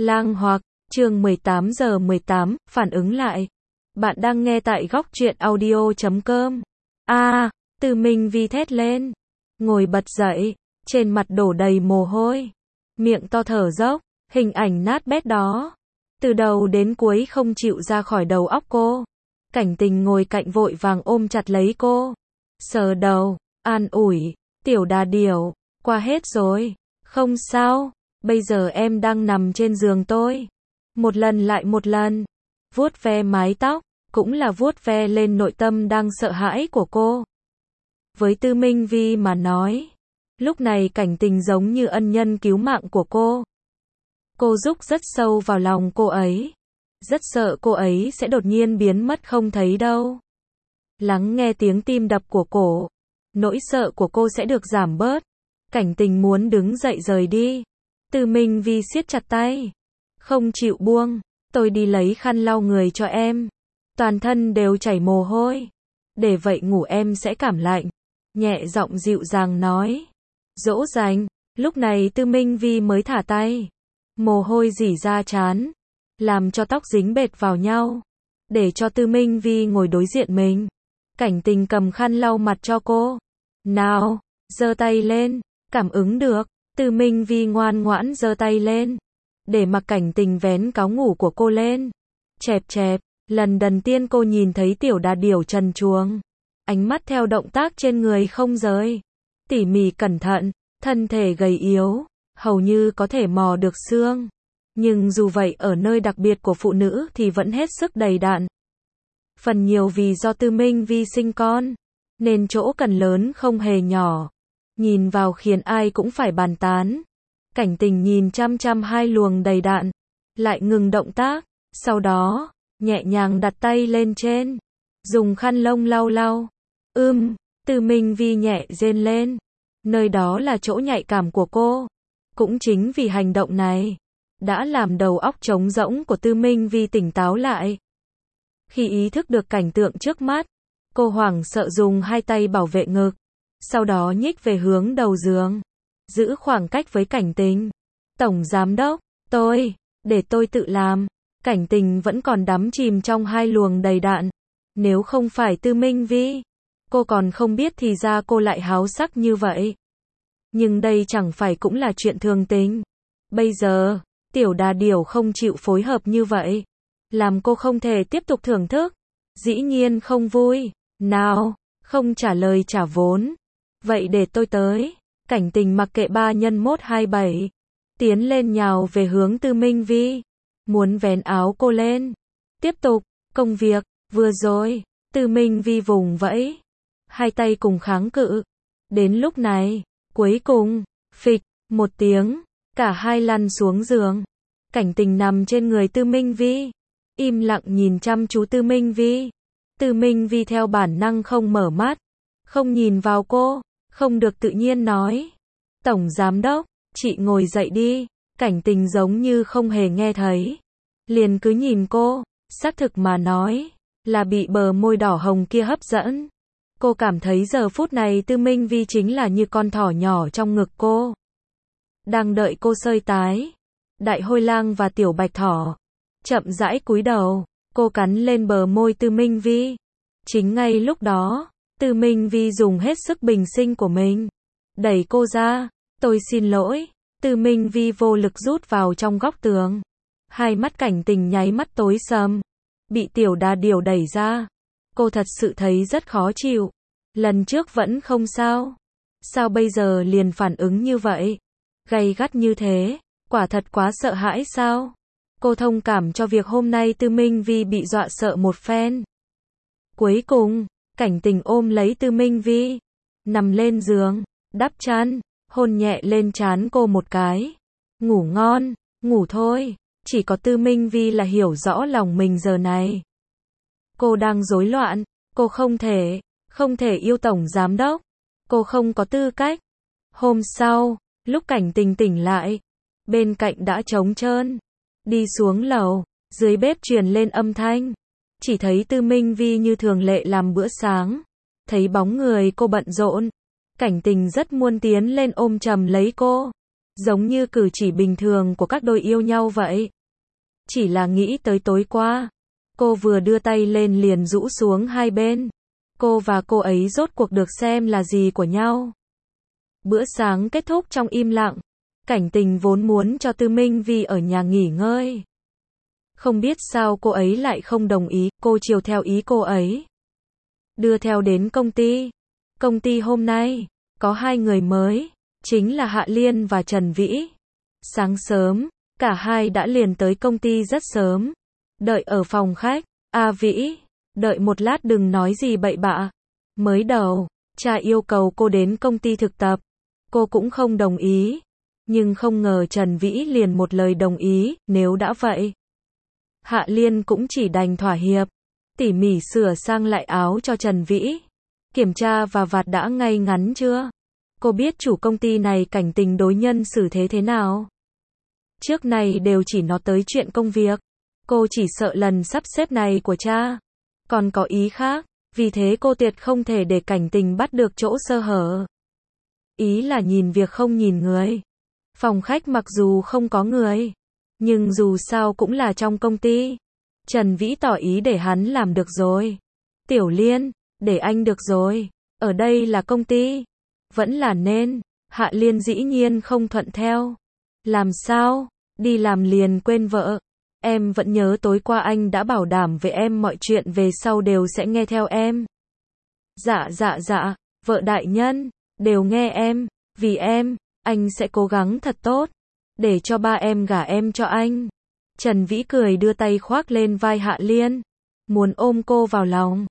Lang Hoặc, chương 18:18, phản ứng lại. Bạn đang nghe tại góc truyện audio.com. Từ Minh Vi thét lên. Ngồi bật dậy, trên mặt đổ đầy mồ hôi. Miệng to thở dốc, hình ảnh nát bét đó. Từ đầu đến cuối không chịu ra khỏi đầu óc cô. Cảnh Tình ngồi cạnh vội vàng ôm chặt lấy cô. Sờ đầu, an ủi, tiểu đà điểu, qua hết rồi. Không sao, bây giờ em đang nằm trên giường tôi. Một lần lại một lần, vuốt ve mái tóc, cũng là vuốt ve lên nội tâm đang sợ hãi của cô. Với Tư Minh Vi mà nói, lúc này Cảnh Tình giống như ân nhân cứu mạng của cô. Cô rúc rất sâu vào lòng cô ấy. Rất sợ cô ấy sẽ đột nhiên biến mất không thấy đâu. Lắng nghe tiếng tim đập của cổ, nỗi sợ của cô sẽ được giảm bớt. Cảnh Tình muốn đứng dậy rời đi. Tư Minh Vi siết chặt tay, không chịu buông. Tôi đi lấy khăn lau người cho em. Toàn thân đều chảy mồ hôi. Để vậy ngủ em sẽ cảm lạnh. Nhẹ giọng dịu dàng nói. Dỗ dành. Lúc này Tư Minh Vi mới thả tay. Mồ hôi rỉ ra trán, làm cho tóc dính bệt vào nhau. Để cho Tư Minh Vi ngồi đối diện mình. Cảnh Tình cầm khăn lau mặt cho cô. Nào, giơ tay lên. Cảm ứng được. Tư Minh Vi ngoan ngoãn giơ tay lên. Để mặc Cảnh Tình vén cáo ngủ của cô lên. Chẹp chẹp. Lần đầu tiên cô nhìn thấy tiểu đà điểu trần truồng. Ánh mắt theo động tác trên người không rời. Tỉ mỉ cẩn thận. Thân thể gầy yếu, hầu như có thể mò được xương. Nhưng dù vậy ở nơi đặc biệt của phụ nữ thì vẫn hết sức đầy đặn. Phần nhiều vì do Tư Minh Vi sinh con, nên chỗ cần lớn không hề nhỏ. Nhìn vào khiến ai cũng phải bàn tán. Cảnh Tình nhìn chăm chăm hai luồng đầy đặn, lại ngừng động tác, sau đó, nhẹ nhàng đặt tay lên trên, dùng khăn lông lau lau. Tư Minh Vi nhẹ rên lên. Nơi đó là chỗ nhạy cảm của cô. Cũng chính vì hành động này, đã làm đầu óc trống rỗng của Tư Minh Vi tỉnh táo lại. Khi ý thức được cảnh tượng trước mắt, cô hoảng sợ dùng hai tay bảo vệ ngực, sau đó nhích về hướng đầu giường, giữ khoảng cách với Cảnh Tình. Tổng giám đốc, để tôi tự làm. Cảnh Tình vẫn còn đắm chìm trong hai luồng đầy đặn. Nếu không phải Tư Minh Vi, cô còn không biết thì ra cô lại háo sắc như vậy. Nhưng đây chẳng phải cũng là chuyện thường tình. Bây giờ, tiểu đà điểu không chịu phối hợp như vậy, làm cô không thể tiếp tục thưởng thức. Dĩ nhiên không vui. Nào, không trả lời trả vốn. Vậy để tôi tới. Cảnh Tình mặc kệ 3x127. Tiến lên nhào về hướng Tư Minh Vi. Muốn vén áo cô lên. Tiếp tục, công việc, vừa rồi. Tư Minh Vi vùng vẫy. Hai tay cùng kháng cự. Đến lúc này, cuối cùng, phịch, một tiếng, cả hai lăn xuống giường. Cảnh Tình nằm trên người Tư Minh Vi, im lặng nhìn chăm chú Tư Minh Vi. Tư Minh Vi theo bản năng không mở mắt, không nhìn vào cô, không được tự nhiên nói. Tổng giám đốc, chị ngồi dậy đi. Cảnh Tình giống như không hề nghe thấy. Liền cứ nhìn cô, xác thực mà nói, là bị bờ môi đỏ hồng kia hấp dẫn. Cô cảm thấy giờ phút này Tư Minh Vi chính là như con thỏ nhỏ trong ngực cô. Đang đợi cô sơi tái. Đại Hôi Lang và Tiểu Bạch Thỏ chậm rãi cúi đầu, cô cắn lên bờ môi Tư Minh Vi. Chính ngay lúc đó, Tư Minh Vi dùng hết sức bình sinh của mình, đẩy cô ra. Tôi xin lỗi. Tư Minh Vi vô lực rút vào trong góc tường. Hai mắt Cảnh Tình nháy mắt tối sầm. Bị tiểu đà điểu đẩy ra. Cô thật sự thấy rất khó chịu. Lần trước vẫn không sao. Sao bây giờ liền phản ứng như vậy? Gay gắt như thế, quả thật quá sợ hãi sao? Cô thông cảm cho việc hôm nay Tư Minh Vi bị dọa sợ một phen. Cuối cùng, Cảnh Tình ôm lấy Tư Minh Vi, nằm lên giường, đắp chăn, hôn nhẹ lên trán cô một cái. Ngủ ngon, ngủ thôi. Chỉ có Tư Minh Vi là hiểu rõ lòng mình giờ này. Cô đang rối loạn, cô không thể yêu tổng giám đốc. Cô không có tư cách. Hôm sau, lúc Cảnh Tình tỉnh lại, bên cạnh đã trống trơn. Đi xuống lầu, dưới bếp truyền lên âm thanh. Chỉ thấy Tư Minh Vi như thường lệ làm bữa sáng. Thấy bóng người cô bận rộn, Cảnh Tình rất muốn tiến lên ôm chầm lấy cô. giống như cử chỉ bình thường của các đôi yêu nhau vậy. Chỉ là nghĩ tới tối qua, cô vừa đưa tay lên liền rũ xuống hai bên. Cô và cô ấy rốt cuộc được xem là gì của nhau. Bữa sáng kết thúc trong im lặng. Cảnh Tình vốn muốn cho Tư Minh Vi ở nhà nghỉ ngơi. Không biết sao cô ấy lại không đồng ý, cô chiều theo ý cô ấy. Đưa theo đến công ty. Công ty hôm nay, có hai người mới, chính là Hạ Liên và Trần Vĩ. Sáng sớm, cả hai đã liền tới công ty rất sớm. Đợi ở phòng khách, Vĩ, đợi một lát đừng nói gì bậy bạ. Mới đầu, cha yêu cầu cô đến công ty thực tập. Cô cũng không đồng ý. Nhưng không ngờ Trần Vĩ liền một lời đồng ý, nếu đã vậy. Hạ Liên cũng chỉ đành thỏa hiệp. Tỉ mỉ sửa sang lại áo cho Trần Vĩ. Kiểm tra và vạt đã ngay ngắn chưa? Cô biết chủ công ty này Cảnh Tình đối nhân xử thế thế nào? Trước này đều chỉ nói tới chuyện công việc. Cô chỉ sợ lần sắp xếp này của cha còn có ý khác, vì thế cô tuyệt không thể để Cảnh Tình bắt được chỗ sơ hở. Ý là nhìn việc không nhìn người. Phòng khách mặc dù không có người, nhưng dù sao cũng là trong công ty. Trần Vĩ tỏ ý để hắn làm được rồi. Tiểu Liên, để anh được rồi. Ở đây là công ty. Vẫn là nên. Hạ Liên dĩ nhiên không thuận theo. Làm sao? Đi làm liền quên vợ. Em vẫn nhớ tối qua anh đã bảo đảm với em mọi chuyện về sau đều sẽ nghe theo em. Dạ, vợ đại nhân, đều nghe em. Vì em, anh sẽ cố gắng thật tốt. Để cho ba em gả em cho anh. Trần Vĩ cười đưa tay khoác lên vai Hạ Liên. Muốn ôm cô vào lòng.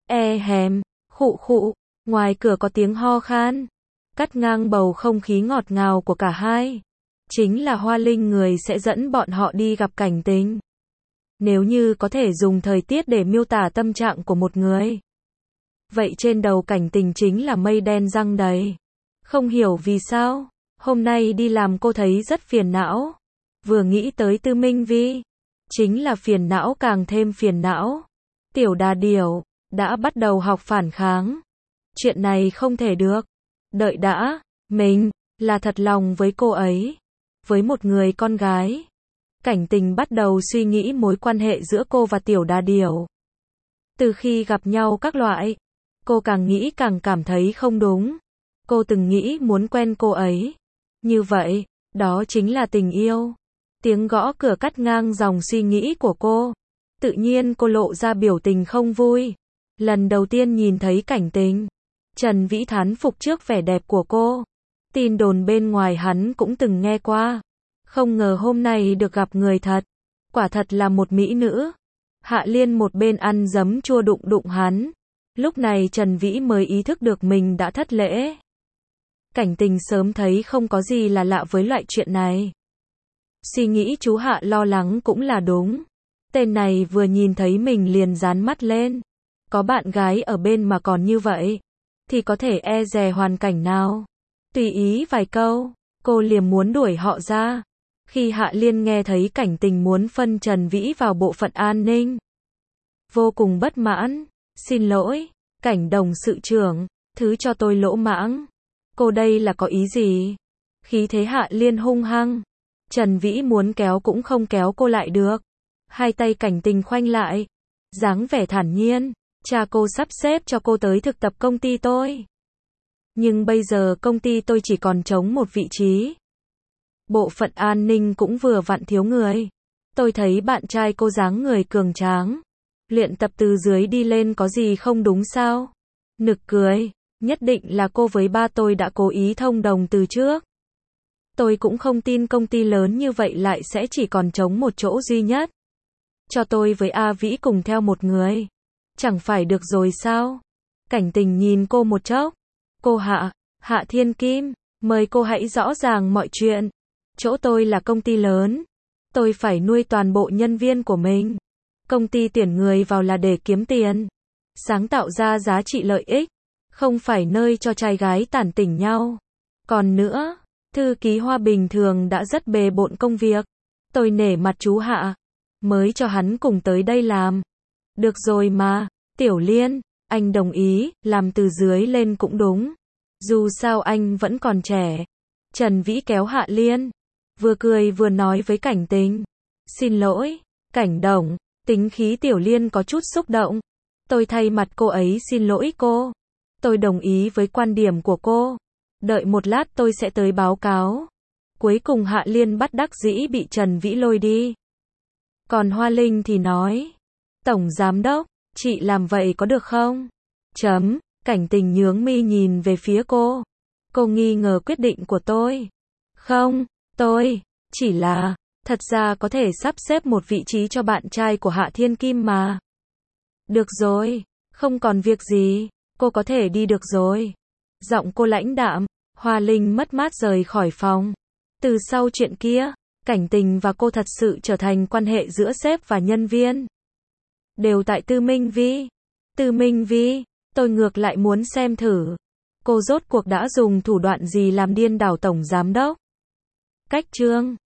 Hèm, khụ, ngoài cửa có tiếng ho khan. Cắt ngang bầu không khí ngọt ngào của cả hai. Chính là Hoa Linh người sẽ dẫn bọn họ đi gặp Cảnh Tình. Nếu như có thể dùng thời tiết để miêu tả tâm trạng của một người. Vậy trên đầu Cảnh Tình chính là mây đen giăng đầy. Không hiểu vì sao, hôm nay đi làm cô thấy rất phiền não. Vừa nghĩ tới Tư Minh Vi, chính là phiền não càng thêm phiền não. Tiểu Đà Điểu đã bắt đầu học phản kháng. Chuyện này không thể được. Đợi đã, mình là thật lòng với cô ấy, với một người con gái. Cảnh Tình bắt đầu suy nghĩ mối quan hệ giữa cô và Tiểu Đà Điểu. Từ khi gặp nhau các loại, cô càng nghĩ càng cảm thấy không đúng. Cô từng nghĩ muốn quen cô ấy. Như vậy, đó chính là tình yêu. Tiếng gõ cửa cắt ngang dòng suy nghĩ của cô. Tự nhiên cô lộ ra biểu tình không vui. Lần đầu tiên nhìn thấy Cảnh Tình, Trần Vĩ thán phục trước vẻ đẹp của cô. Tin đồn bên ngoài hắn cũng từng nghe qua. Không ngờ hôm nay được gặp người thật. Quả thật là một mỹ nữ. Hạ Liên một bên ăn giấm chua đụng hắn. Lúc này Trần Vĩ mới ý thức được mình đã thất lễ. Cảnh Tình sớm thấy không có gì là lạ với loại chuyện này. Suy nghĩ chú Hạ lo lắng cũng là đúng. Tên này vừa nhìn thấy mình liền dán mắt lên. Có bạn gái ở bên mà còn như vậy, thì có thể e dè hoàn cảnh nào. Tùy ý vài câu, cô liền muốn đuổi họ ra. Khi Hạ Liên nghe thấy Cảnh Tình muốn phân Trần Vĩ vào bộ phận an ninh, vô cùng bất mãn. Xin lỗi, Cảnh đồng sự trưởng, thứ cho tôi lỗ mãng. Cô đây là có ý gì? Khí thế Hạ Liên hung hăng. Trần Vĩ muốn kéo cũng không kéo cô lại được. Hai tay Cảnh Tình khoanh lại, dáng vẻ thản nhiên. Cha cô sắp xếp cho cô tới thực tập công ty tôi. Nhưng bây giờ công ty tôi chỉ còn trống một vị trí. Bộ phận an ninh cũng vừa vặn thiếu người. Tôi thấy bạn trai cô dáng người cường tráng. Luyện tập từ dưới đi lên có gì không đúng sao? Nực cười. Nhất định là cô với ba tôi đã cố ý thông đồng từ trước. Tôi cũng không tin công ty lớn như vậy lại sẽ chỉ còn trống một chỗ duy nhất. Cho tôi với A Vĩ cùng theo một người. Chẳng phải được rồi sao? Cảnh Tình nhìn cô một chốc. Cô Hạ Thiên Kim, mời cô hãy rõ ràng mọi chuyện. Chỗ tôi là công ty lớn. Tôi phải nuôi toàn bộ nhân viên của mình. Công ty tuyển người vào là để kiếm tiền. Sáng tạo ra giá trị lợi ích. Không phải nơi cho trai gái tản tỉnh nhau. Còn nữa, thư ký Hoa bình thường đã rất bề bộn công việc. Tôi nể mặt chú Hạ, mới cho hắn cùng tới đây làm. Được rồi mà, Tiểu Liên, anh đồng ý, làm từ dưới lên cũng đúng. Dù sao anh vẫn còn trẻ. Trần Vĩ kéo Hạ Liên. Vừa cười vừa nói với Cảnh Tình. Xin lỗi, Cảnh Đồng. Tính khí Tiểu Liên có chút xúc động. Tôi thay mặt cô ấy xin lỗi cô. Tôi đồng ý với quan điểm của cô. Đợi một lát tôi sẽ tới báo cáo. Cuối cùng Hạ Liên bất đắc dĩ bị Trần Vĩ lôi đi. Còn Hoa Linh thì nói. Tổng Giám Đốc, chị làm vậy có được không? Cảnh Tình nhướng mi nhìn về phía cô. Cô nghi ngờ quyết định của tôi. Không, tôi, chỉ là, thật ra có thể sắp xếp một vị trí cho bạn trai của Hạ Thiên Kim mà. Được rồi, không còn việc gì, cô có thể đi được rồi. Giọng cô lãnh đạm, Hoa Linh mất mát rời khỏi phòng. Từ sau chuyện kia, Cảnh Tình và cô thật sự trở thành quan hệ giữa sếp và nhân viên. Đều tại Tư Minh Vi. Tư Minh Vi, tôi ngược lại muốn xem thử. Cô rốt cuộc đã dùng thủ đoạn gì làm điên đảo tổng giám đốc? Cách chương